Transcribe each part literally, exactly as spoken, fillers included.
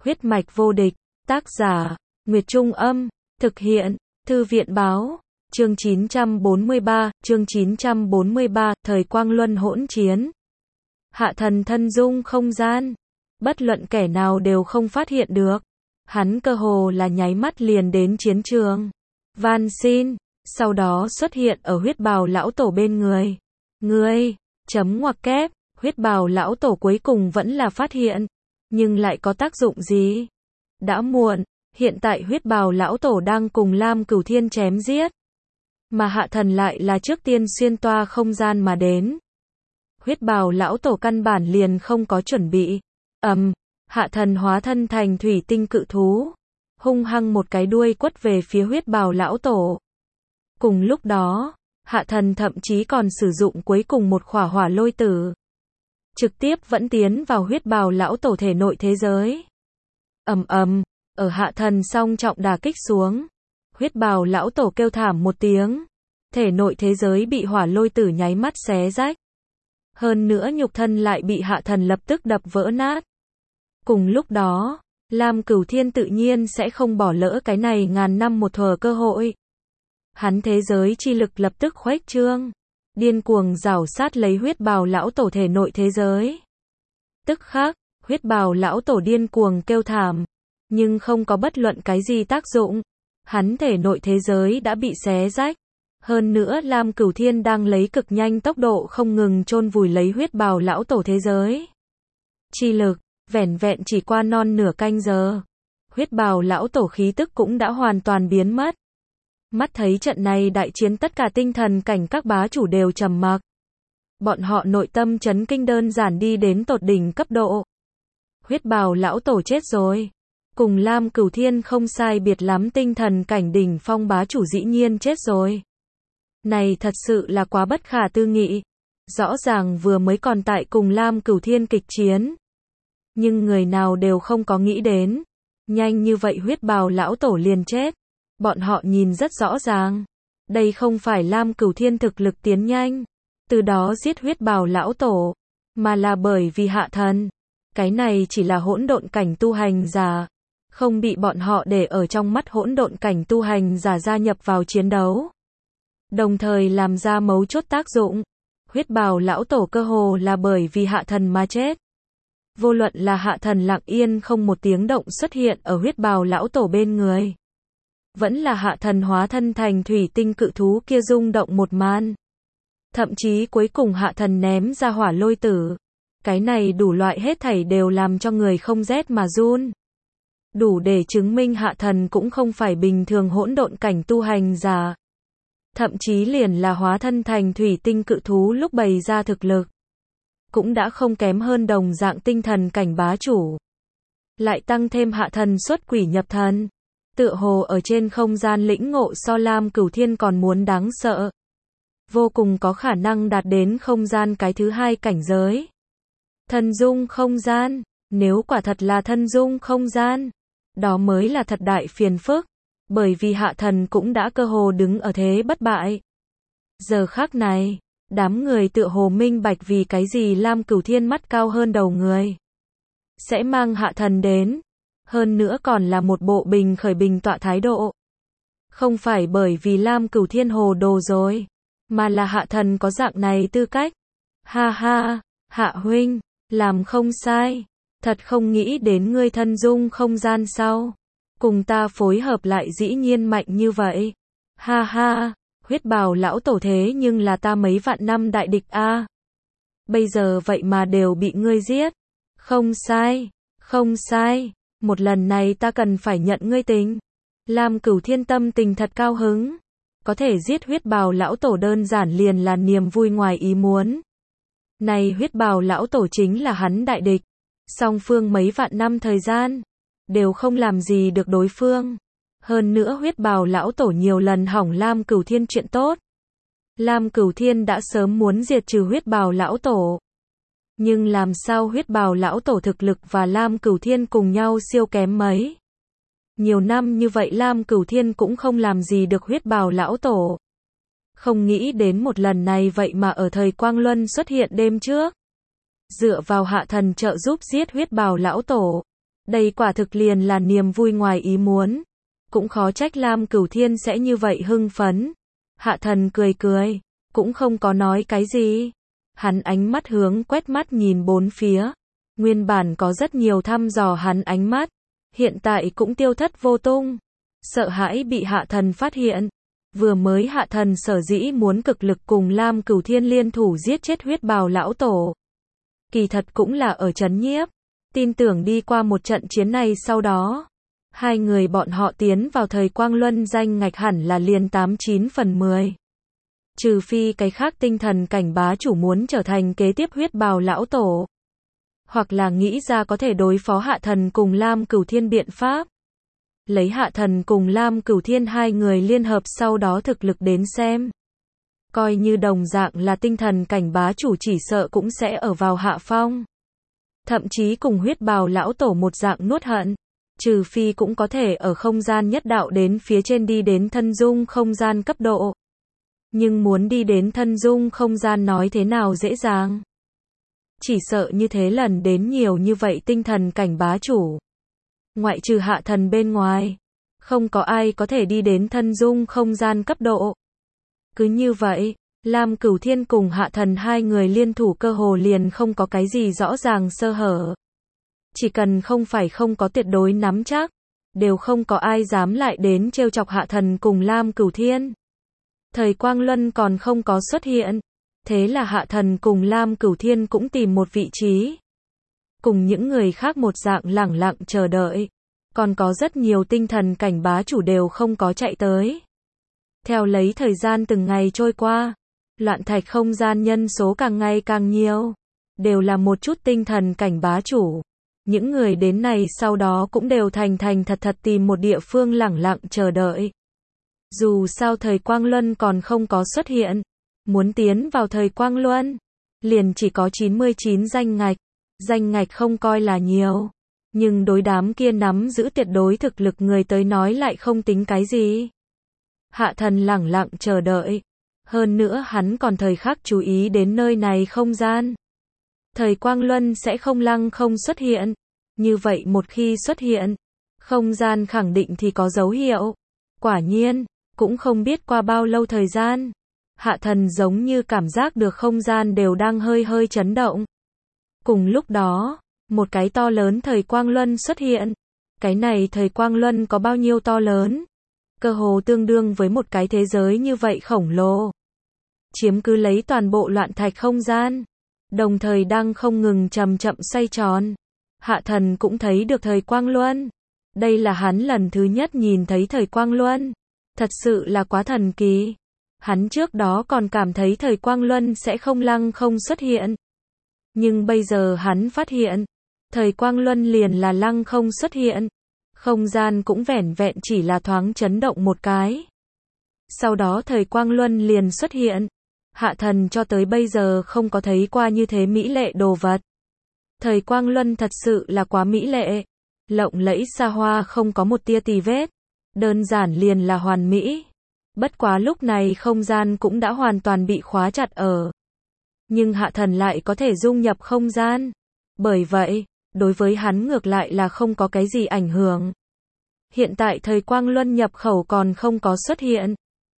Huyết mạch vô địch, tác giả, Nguyệt Trung Âm, thực hiện, Thư viện Báo, chương chín trăm bốn mươi ba, chương chín trăm bốn mươi ba, thời quang luân hỗn chiến. Hạ thần thân dung không gian, bất luận kẻ nào đều không phát hiện được. Hắn cơ hồ là nháy mắt liền đến chiến trường. Van xin, sau đó xuất hiện ở huyết bào lão tổ bên người. Ngươi, chấm ngoặc kép, huyết bào lão tổ cuối cùng vẫn là phát hiện. Nhưng lại có tác dụng gì? Đã muộn, hiện tại huyết bào lão tổ đang cùng Lam Cửu Thiên chém giết. Mà hạ thần lại là trước tiên xuyên toa không gian mà đến. Huyết bào lão tổ căn bản liền không có chuẩn bị. Ầm, um, hạ thần hóa thân thành thủy tinh cự thú. Hung hăng một cái đuôi quất về phía huyết bào lão tổ. Cùng lúc đó, hạ thần thậm chí còn sử dụng cuối cùng một khỏa hỏa lôi tử. Trực tiếp vẫn tiến vào huyết bào lão tổ thể nội thế giới. Ầm ầm, ở hạ thần song trọng đả kích xuống. Huyết bào lão tổ kêu thảm một tiếng. Thể nội thế giới bị hỏa lôi tử nháy mắt xé rách. Hơn nữa nhục thân lại bị hạ thần lập tức đập vỡ nát. Cùng lúc đó, Lam Cửu Thiên tự nhiên sẽ không bỏ lỡ cái này ngàn năm một thở cơ hội. Hắn thế giới chi lực lập tức khuếch trương. Điên cuồng rảo sát lấy huyết bào lão tổ thể nội thế giới. Tức khắc, huyết bào lão tổ điên cuồng kêu thảm. Nhưng không có bất luận cái gì tác dụng. Hắn thể nội thế giới đã bị xé rách. Hơn nữa Lam Cửu Thiên đang lấy cực nhanh tốc độ không ngừng chôn vùi lấy huyết bào lão tổ thế giới. Chi lực, vẻn vẹn chỉ qua non nửa canh giờ. Huyết bào lão tổ khí tức cũng đã hoàn toàn biến mất. Mắt thấy trận này đại chiến tất cả tinh thần cảnh các bá chủ đều trầm mặc. Bọn họ nội tâm chấn kinh đơn giản đi đến tột đỉnh cấp độ. Huyết bào lão tổ chết rồi. Cùng Lam Cửu Thiên không sai biệt lắm tinh thần cảnh đỉnh phong bá chủ dĩ nhiên chết rồi. Này thật sự là quá bất khả tư nghị. Rõ ràng vừa mới còn tại cùng Lam Cửu Thiên kịch chiến. Nhưng người nào đều không có nghĩ đến. Nhanh như vậy huyết bào lão tổ liền chết. Bọn họ nhìn rất rõ ràng. Đây không phải Lam Cửu Thiên thực lực tiến nhanh. Từ đó giết huyết bào lão tổ. Mà là bởi vì hạ thần. Cái này chỉ là hỗn độn cảnh tu hành giả. Không bị bọn họ để ở trong mắt hỗn độn cảnh tu hành giả gia nhập vào chiến đấu. Đồng thời làm ra mấu chốt tác dụng. Huyết bào lão tổ cơ hồ là bởi vì hạ thần mà chết. Vô luận là hạ thần lặng yên không một tiếng động xuất hiện ở huyết bào lão tổ bên người. Vẫn là hạ thần hóa thân thành thủy tinh cự thú kia rung động một màn. Thậm chí cuối cùng hạ thần ném ra hỏa lôi tử. Cái này đủ loại hết thảy đều làm cho người không rét mà run. Đủ để chứng minh hạ thần cũng không phải bình thường hỗn độn cảnh tu hành giả. Thậm chí liền là hóa thân thành thủy tinh cự thú lúc bày ra thực lực. Cũng đã không kém hơn đồng dạng tinh thần cảnh bá chủ. Lại tăng thêm hạ thần xuất quỷ nhập thần. Tựa hồ ở trên không gian lĩnh ngộ so Lam Cửu Thiên còn muốn đáng sợ. Vô cùng có khả năng đạt đến không gian cái thứ hai cảnh giới. Thần dung không gian, nếu quả thật là thân dung không gian, đó mới là thật đại phiền phức. Bởi vì hạ thần cũng đã cơ hồ đứng ở thế bất bại. Giờ khắc này, đám người tựa hồ minh bạch vì cái gì Lam Cửu Thiên mắt cao hơn đầu người. Sẽ mang hạ thần đến. Hơn nữa còn là một bộ bình khởi bình tọa thái độ. Không phải bởi vì Lam Cửu Thiên hồ đồ rồi. Mà là hạ thần có dạng này tư cách. Ha ha, hạ huynh, làm không sai. Thật không nghĩ đến ngươi thân dung không gian sau. Cùng ta phối hợp lại dĩ nhiên mạnh như vậy. Ha ha, huyết bào lão tổ thế nhưng là ta mấy vạn năm đại địch a. Bây giờ vậy mà đều bị ngươi giết. Không sai, không sai. Một lần này ta cần phải nhận ngươi tình. Lam Cửu Thiên tâm tình thật cao hứng. Có thể giết huyết bào lão tổ đơn giản liền là niềm vui ngoài ý muốn. Này huyết bào lão tổ chính là hắn đại địch. Song phương mấy vạn năm thời gian. Đều không làm gì được đối phương. Hơn nữa huyết bào lão tổ nhiều lần hỏng Lam Cửu Thiên chuyện tốt. Lam Cửu Thiên đã sớm muốn diệt trừ huyết bào lão tổ. Nhưng làm sao huyết bào lão tổ thực lực và Lam Cửu Thiên cùng nhau siêu kém mấy. Nhiều năm như vậy Lam Cửu Thiên cũng không làm gì được huyết bào lão tổ. Không nghĩ đến một lần này vậy mà ở thời Quang Luân xuất hiện đêm trước. Dựa vào hạ thần trợ giúp giết huyết bào lão tổ. Đây quả thực liền là niềm vui ngoài ý muốn. Cũng khó trách Lam Cửu Thiên sẽ như vậy hưng phấn. Hạ thần cười cười, cũng không có nói cái gì. Hắn ánh mắt hướng quét mắt nhìn bốn phía. Nguyên bản có rất nhiều thăm dò hắn ánh mắt, hiện tại cũng tiêu thất vô tung. Sợ hãi bị hạ thần phát hiện. Vừa mới hạ thần sở dĩ muốn cực lực cùng Lam Cửu Thiên liên thủ giết chết huyết bào lão tổ. Kỳ thật cũng là ở trấn nhiếp. Tin tưởng đi qua một trận chiến này sau đó, hai người bọn họ tiến vào thời quang luân danh ngạch hẳn là liền tám chín phần mười. Trừ phi cái khác tinh thần cảnh bá chủ muốn trở thành kế tiếp huyết bào lão tổ. Hoặc là nghĩ ra có thể đối phó hạ thần cùng Lam Cửu Thiên biện pháp. Lấy hạ thần cùng Lam Cửu Thiên hai người liên hợp sau đó thực lực đến xem. Coi như đồng dạng là tinh thần cảnh bá chủ chỉ sợ cũng sẽ ở vào hạ phong. Thậm chí cùng huyết bào lão tổ một dạng nuốt hận. Trừ phi cũng có thể ở không gian nhất đạo đến phía trên đi đến thân dung không gian cấp độ. Nhưng muốn đi đến thân dung không gian nói thế nào dễ dàng. Chỉ sợ như thế lần đến nhiều như vậy tinh thần cảnh bá chủ. Ngoại trừ hạ thần bên ngoài, không có ai có thể đi đến thân dung không gian cấp độ. Cứ như vậy, Lam Cửu Thiên cùng hạ thần hai người liên thủ cơ hồ liền không có cái gì rõ ràng sơ hở. Chỉ cần không phải không có tuyệt đối nắm chắc, đều không có ai dám lại đến trêu chọc hạ thần cùng Lam Cửu Thiên. Thời Quang Luân còn không có xuất hiện, thế là hạ thần cùng Lam Cửu Thiên cũng tìm một vị trí. Cùng những người khác một dạng lẳng lặng chờ đợi. Còn có rất nhiều tinh thần cảnh bá chủ đều không có chạy tới. Theo lấy thời gian từng ngày trôi qua, loạn thạch không gian nhân số càng ngày càng nhiều. Đều là một chút tinh thần cảnh bá chủ. Những người đến này sau đó cũng đều thành thành thật thật tìm một địa phương lẳng lặng chờ đợi. Dù sao thời Quang Luân còn không có xuất hiện. Muốn tiến vào thời Quang Luân, liền chỉ có chín mươi chín danh ngạch. Danh ngạch không coi là nhiều. Nhưng đối đám kia nắm giữ tuyệt đối thực lực người tới nói lại không tính cái gì. Hạ thần lẳng lặng chờ đợi. Hơn nữa hắn còn thời khắc chú ý đến nơi này không gian. Thời Quang Luân sẽ không lăng không xuất hiện. Như vậy một khi xuất hiện, không gian khẳng định thì có dấu hiệu. Quả nhiên, cũng không biết qua bao lâu thời gian. Hạ thần giống như cảm giác được không gian đều đang hơi hơi chấn động. Cùng lúc đó, một cái to lớn thời Quang Luân xuất hiện. Cái này thời Quang Luân có bao nhiêu to lớn? Cơ hồ tương đương với một cái thế giới như vậy khổng lồ. Chiếm cứ lấy toàn bộ loạn thạch không gian. Đồng thời đang không ngừng chậm chậm xoay tròn. Hạ thần cũng thấy được thời Quang Luân. Đây là hắn lần thứ nhất nhìn thấy thời Quang Luân. Thật sự là quá thần kỳ. Hắn trước đó còn cảm thấy thời Quang Luân sẽ không lăng không xuất hiện. Nhưng bây giờ hắn phát hiện, thời Quang Luân liền là lăng không xuất hiện. Không gian cũng vẻn vẹn chỉ là thoáng chấn động một cái. Sau đó thời Quang Luân liền xuất hiện. Hạ thần cho tới bây giờ không có thấy qua như thế mỹ lệ đồ vật. Thời Quang Luân thật sự là quá mỹ lệ. Lộng lẫy xa hoa không có một tia tì vết. Đơn giản liền là hoàn mỹ. Bất quá lúc này không gian cũng đã hoàn toàn bị khóa chặt ở. Nhưng hạ thần lại có thể dung nhập không gian. Bởi vậy, đối với hắn ngược lại là không có cái gì ảnh hưởng. Hiện tại thời Quang Luân nhập khẩu còn không có xuất hiện.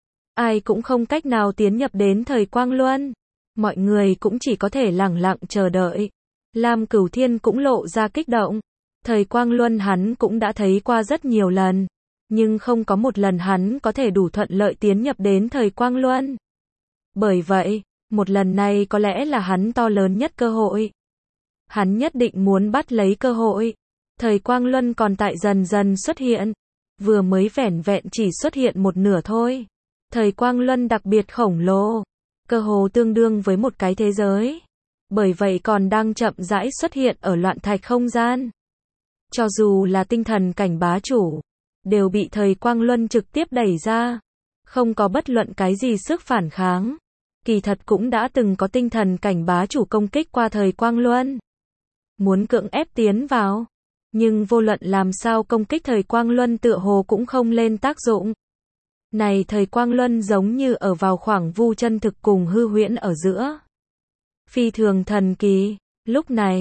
Ai cũng không cách nào tiến nhập đến thời Quang Luân. Mọi người cũng chỉ có thể lẳng lặng chờ đợi. Lam Cửu Thiên cũng lộ ra kích động. Thời Quang Luân hắn cũng đã thấy qua rất nhiều lần. Nhưng không có một lần hắn có thể đủ thuận lợi tiến nhập đến thời Quang Luân. Bởi vậy, một lần này có lẽ là hắn to lớn nhất cơ hội. Hắn nhất định muốn bắt lấy cơ hội. Thời Quang Luân còn tại dần dần xuất hiện. Vừa mới vẻn vẹn chỉ xuất hiện một nửa thôi. Thời Quang Luân đặc biệt khổng lồ. Cơ hồ tương đương với một cái thế giới. Bởi vậy còn đang chậm rãi xuất hiện ở loạn thạch không gian. Cho dù là tinh thần cảnh bá chủ, đều bị thời Quang Luân trực tiếp đẩy ra. Không có bất luận cái gì sức phản kháng. Kỳ thật cũng đã từng có tinh thần cảnh bá chủ công kích qua thời Quang Luân. Muốn cưỡng ép tiến vào. Nhưng vô luận làm sao công kích thời Quang Luân tựa hồ cũng không lên tác dụng. Này thời Quang Luân giống như ở vào khoảng vu chân thực cùng hư huyễn ở giữa. Phi thường thần kỳ. Lúc này,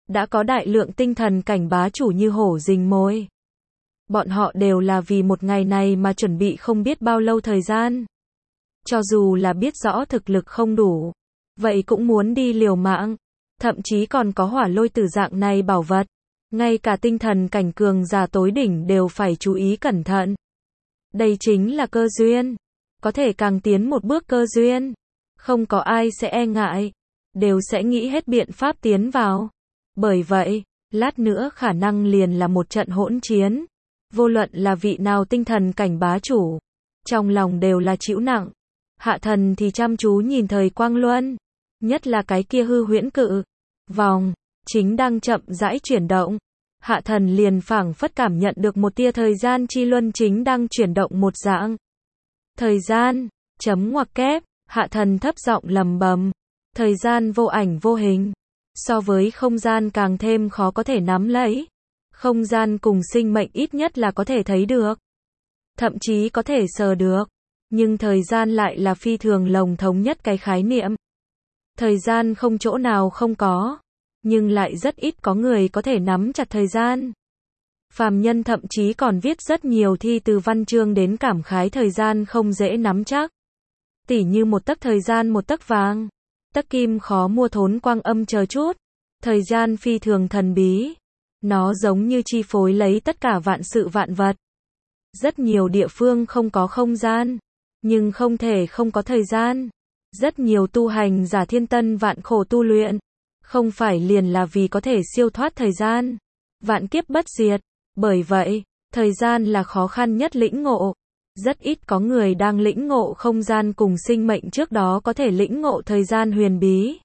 đã có đại lượng tinh thần cảnh bá chủ như hổ rình mồi. Bọn họ đều là vì một ngày này mà chuẩn bị không biết bao lâu thời gian. Cho dù là biết rõ thực lực không đủ, vậy cũng muốn đi liều mạng. Thậm chí còn có hỏa lôi tử dạng này bảo vật. Ngay cả tinh thần cảnh cường giả tối đỉnh đều phải chú ý cẩn thận. Đây chính là cơ duyên. Có thể càng tiến một bước cơ duyên. Không có ai sẽ e ngại. Đều sẽ nghĩ hết biện pháp tiến vào. Bởi vậy, lát nữa khả năng liền là một trận hỗn chiến. Vô luận là vị nào tinh thần cảnh bá chủ. Trong lòng đều là chịu nặng. Hạ thần thì chăm chú nhìn thời quang luân. Nhất là cái kia hư huyễn cự. Vòng. Chính đang chậm rãi chuyển động. Hạ thần liền phảng phất cảm nhận được một tia thời gian chi luân chính đang chuyển động một dạng. Thời gian. Chấm ngoặc kép. Hạ thần thấp giọng lầm bầm. Thời gian vô ảnh vô hình. So với không gian càng thêm khó có thể nắm lấy. Không gian cùng sinh mệnh ít nhất là có thể thấy được. Thậm chí có thể sờ được. Nhưng thời gian lại là phi thường lồng thống nhất cái khái niệm. Thời gian không chỗ nào không có. Nhưng lại rất ít có người có thể nắm chặt thời gian. Phàm nhân thậm chí còn viết rất nhiều thi từ văn chương đến cảm khái thời gian không dễ nắm chắc. Tỉ như một tấc thời gian một tấc vàng. Tấc kim khó mua thốn quang âm chờ chút. Thời gian phi thường thần bí. Nó giống như chi phối lấy tất cả vạn sự vạn vật. Rất nhiều địa phương không có không gian. Nhưng không thể không có thời gian. Rất nhiều tu hành giả thiên tân vạn khổ tu luyện. Không phải liền là vì có thể siêu thoát thời gian. Vạn kiếp bất diệt. Bởi vậy, thời gian là khó khăn nhất lĩnh ngộ. Rất ít có người đang lĩnh ngộ không gian cùng sinh mệnh trước đó có thể lĩnh ngộ thời gian huyền bí.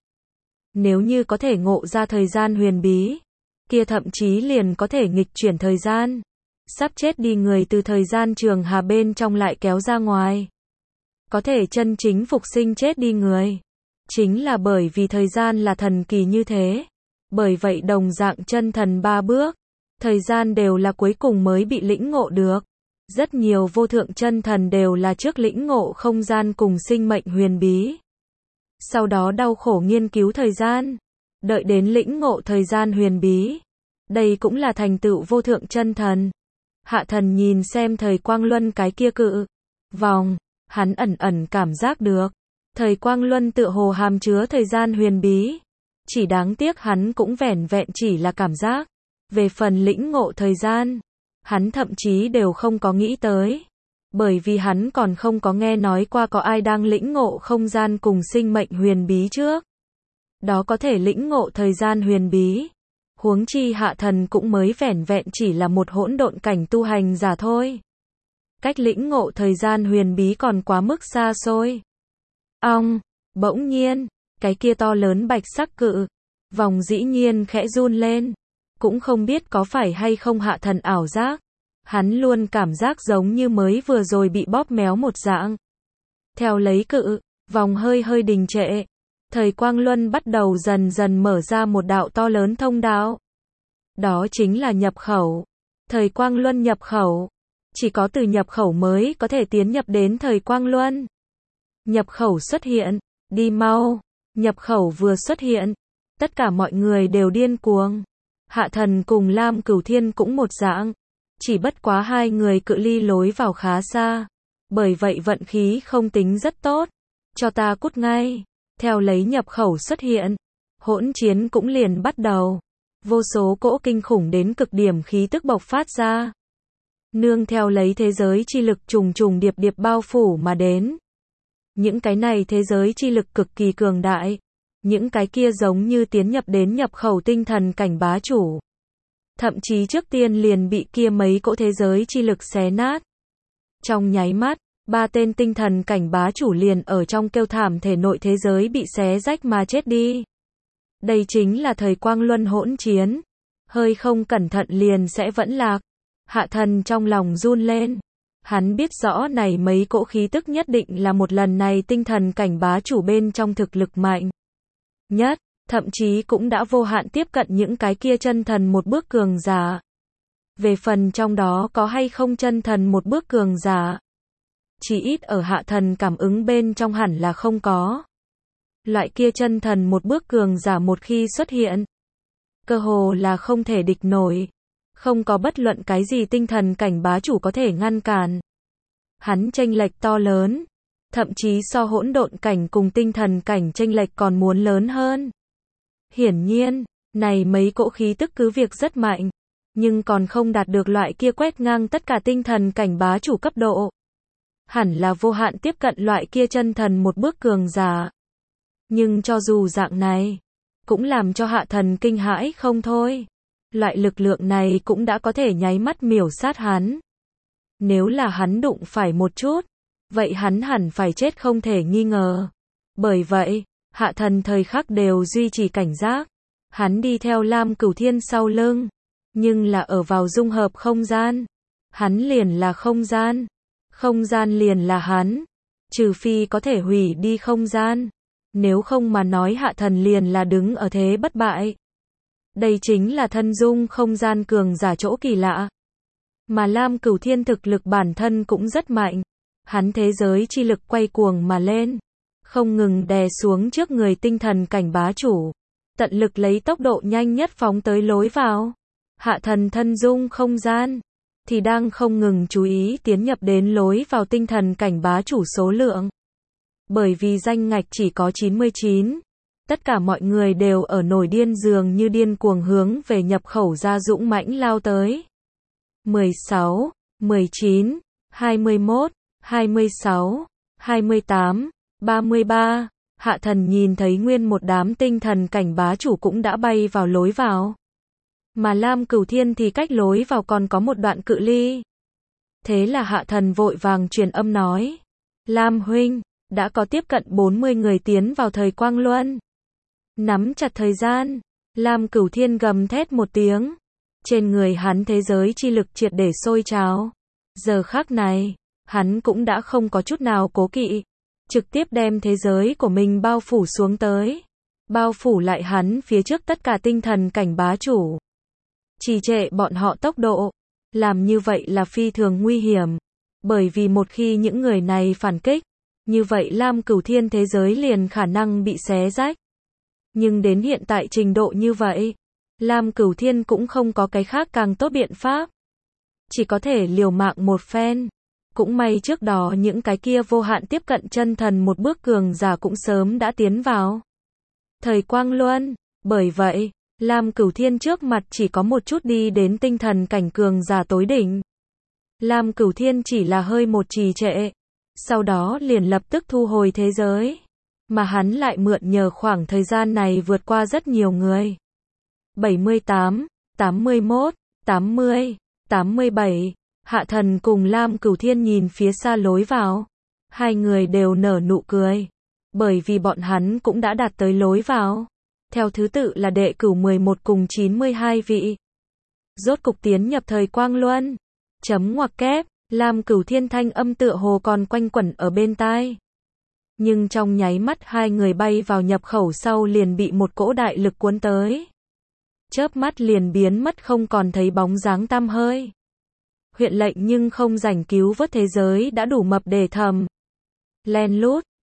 Nếu như có thể ngộ ra thời gian huyền bí, kia thậm chí liền có thể nghịch chuyển thời gian. Sắp chết đi người từ thời gian trường hà bên trong lại kéo ra ngoài. Có thể chân chính phục sinh chết đi người. Chính là bởi vì thời gian là thần kỳ như thế. Bởi vậy đồng dạng chân thần ba bước. Thời gian đều là cuối cùng mới bị lĩnh ngộ được. Rất nhiều vô thượng chân thần đều là trước lĩnh ngộ không gian cùng sinh mệnh huyền bí. Sau đó đau khổ nghiên cứu thời gian. Đợi đến lĩnh ngộ thời gian huyền bí. Đây cũng là thành tựu vô thượng chân thần. Hạ thần nhìn xem thời quang luân cái kia cự. Vòng. Hắn ẩn ẩn cảm giác được. Thời quang luân tựa hồ hàm chứa thời gian huyền bí. Chỉ đáng tiếc hắn cũng vẻn vẹn chỉ là cảm giác. Về phần lĩnh ngộ thời gian, hắn thậm chí đều không có nghĩ tới. Bởi vì hắn còn không có nghe nói qua có ai đang lĩnh ngộ không gian cùng sinh mệnh huyền bí trước. Đó có thể lĩnh ngộ thời gian huyền bí. Huống chi hạ thần cũng mới vẻn vẹn chỉ là một hỗn độn cảnh tu hành giả thôi. Cách lĩnh ngộ thời gian huyền bí còn quá mức xa xôi. Ong, bỗng nhiên, cái kia to lớn bạch sắc cự. Vòng dĩ nhiên khẽ run lên. Cũng không biết có phải hay không hạ thần ảo giác. Hắn luôn cảm giác giống như mới vừa rồi bị bóp méo một dạng. Theo lấy cự, vòng hơi hơi đình trệ. Thời quang luân bắt đầu dần dần mở ra một đạo to lớn thông đạo. Đó chính là nhập khẩu. Thời quang luân nhập khẩu. Chỉ có từ nhập khẩu mới có thể tiến nhập đến thời quang luân. Nhập khẩu xuất hiện. Đi mau. Nhập khẩu vừa xuất hiện. Tất cả mọi người đều điên cuồng. Hạ thần cùng Lam Cửu Thiên cũng một dạng. Chỉ bất quá hai người cự ly lối vào khá xa. Bởi vậy vận khí không tính rất tốt. Cho ta cút ngay. Theo lấy nhập khẩu xuất hiện. Hỗn chiến cũng liền bắt đầu. Vô số cỗ kinh khủng đến cực điểm khí tức bộc phát ra. Nương theo lấy thế giới chi lực trùng trùng điệp điệp bao phủ mà đến. Những cái này thế giới chi lực cực kỳ cường đại. Những cái kia giống như tiến nhập đến nhập khẩu tinh thần cảnh bá chủ. Thậm chí trước tiên liền bị kia mấy cỗ thế giới chi lực xé nát. Trong nháy mắt, ba tên tinh thần cảnh bá chủ liền ở trong kêu thảm thể nội thế giới bị xé rách mà chết đi. Đây chính là thời quang luân hỗn chiến. Hơi không cẩn thận liền sẽ vẫn lạc. Hạ thần trong lòng run lên. Hắn biết rõ này mấy cỗ khí tức nhất định là một lần này tinh thần cảnh bá chủ bên trong thực lực mạnh nhất, thậm chí cũng đã vô hạn tiếp cận những cái kia chân thần một bước cường giả. Về phần trong đó có hay không chân thần một bước cường giả, chỉ ít ở hạ thần cảm ứng bên trong hẳn là không có. Loại kia chân thần một bước cường giả một khi xuất hiện, cơ hồ là không thể địch nổi. Không có bất luận cái gì tinh thần cảnh bá chủ có thể ngăn cản. Hắn chênh lệch to lớn, thậm chí so hỗn độn cảnh cùng tinh thần cảnh chênh lệch còn muốn lớn hơn. Hiển nhiên, này mấy cỗ khí tức cứ việc rất mạnh, nhưng còn không đạt được loại kia quét ngang tất cả tinh thần cảnh bá chủ cấp độ. Hẳn là vô hạn tiếp cận loại kia chân thần một bước cường giả. Nhưng cho dù dạng này, cũng làm cho Hạ Thần kinh hãi không thôi. Loại lực lượng này cũng đã có thể nháy mắt miểu sát hắn. Nếu là hắn đụng phải một chút, vậy hắn hẳn phải chết không thể nghi ngờ. Bởi vậy, Hạ Thần thời khắc đều duy trì cảnh giác. Hắn đi theo Lam Cửu Thiên sau lưng, nhưng là ở vào dung hợp không gian. Hắn liền là không gian, không gian liền là hắn, trừ phi có thể hủy đi không gian. Nếu không mà nói Hạ Thần liền là đứng ở thế bất bại. Đây chính là thân dung không gian cường giả chỗ kỳ lạ. Mà Lam Cửu Thiên thực lực bản thân cũng rất mạnh. Hắn thế giới chi lực quay cuồng mà lên, không ngừng đè xuống trước người tinh thần cảnh bá chủ, tận lực lấy tốc độ nhanh nhất phóng tới lối vào. Hạ Thần thân dung không gian thì đang không ngừng chú ý tiến nhập đến lối vào tinh thần cảnh bá chủ số lượng. Bởi vì danh ngạch chỉ có chín mươi chín, tất cả mọi người đều ở nổi điên dường như điên cuồng hướng về nhập khẩu ra dũng mãnh lao tới. mười sáu, mười chín, hai mươi mốt, hai mươi sáu, hai mươi tám, ba mươi ba, Hạ Thần nhìn thấy nguyên một đám tinh thần cảnh bá chủ cũng đã bay vào lối vào. Mà Lam Cửu Thiên thì cách lối vào còn có một đoạn cự ly. Thế là Hạ Thần vội vàng truyền âm nói, Lam huynh, đã có tiếp cận bốn mươi người tiến vào thời quang luân. Nắm chặt thời gian, Lam Cửu Thiên gầm thét một tiếng. Trên người hắn thế giới chi lực triệt để sôi trào. Giờ khắc này, hắn cũng đã không có chút nào cố kỵ, trực tiếp đem thế giới của mình bao phủ xuống tới. Bao phủ lại hắn phía trước tất cả tinh thần cảnh bá chủ. Trì trệ bọn họ tốc độ. Làm như vậy là phi thường nguy hiểm. Bởi vì một khi những người này phản kích, như vậy Lam Cửu Thiên thế giới liền khả năng bị xé rách. Nhưng đến hiện tại trình độ như vậy, Lam Cửu Thiên cũng không có cái khác càng tốt biện pháp. Chỉ có thể liều mạng một phen. Cũng may trước đó những cái kia vô hạn tiếp cận chân thần một bước cường giả cũng sớm đã tiến vào thời quang luân. Bởi vậy, Lam Cửu Thiên trước mặt chỉ có một chút đi đến tinh thần cảnh cường giả tối đỉnh. Lam Cửu Thiên chỉ là hơi một trì trệ, sau đó liền lập tức thu hồi thế giới. Mà hắn lại mượn nhờ khoảng thời gian này vượt qua rất nhiều người. bảy mươi tám, tám mươi mốt, tám mươi, tám mươi bảy, Hạ Thần cùng Lam Cửu Thiên nhìn phía xa lối vào. Hai người đều nở nụ cười. Bởi vì bọn hắn cũng đã đạt tới lối vào. Theo thứ tự là đệ cửu mười một cùng chín mươi hai vị. Rốt cục tiến nhập thời quang luân. Chấm ngoặc kép, Lam Cửu Thiên thanh âm tựa hồ còn quanh quẩn ở bên tai. Nhưng trong nháy mắt hai người bay vào nhập khẩu sau liền bị một cỗ đại lực cuốn tới. Chớp mắt liền biến mất không còn thấy bóng dáng tăm hơi. Huyện lệnh nhưng không rảnh cứu vớt thế giới đã đủ mập để thầm. Len lút,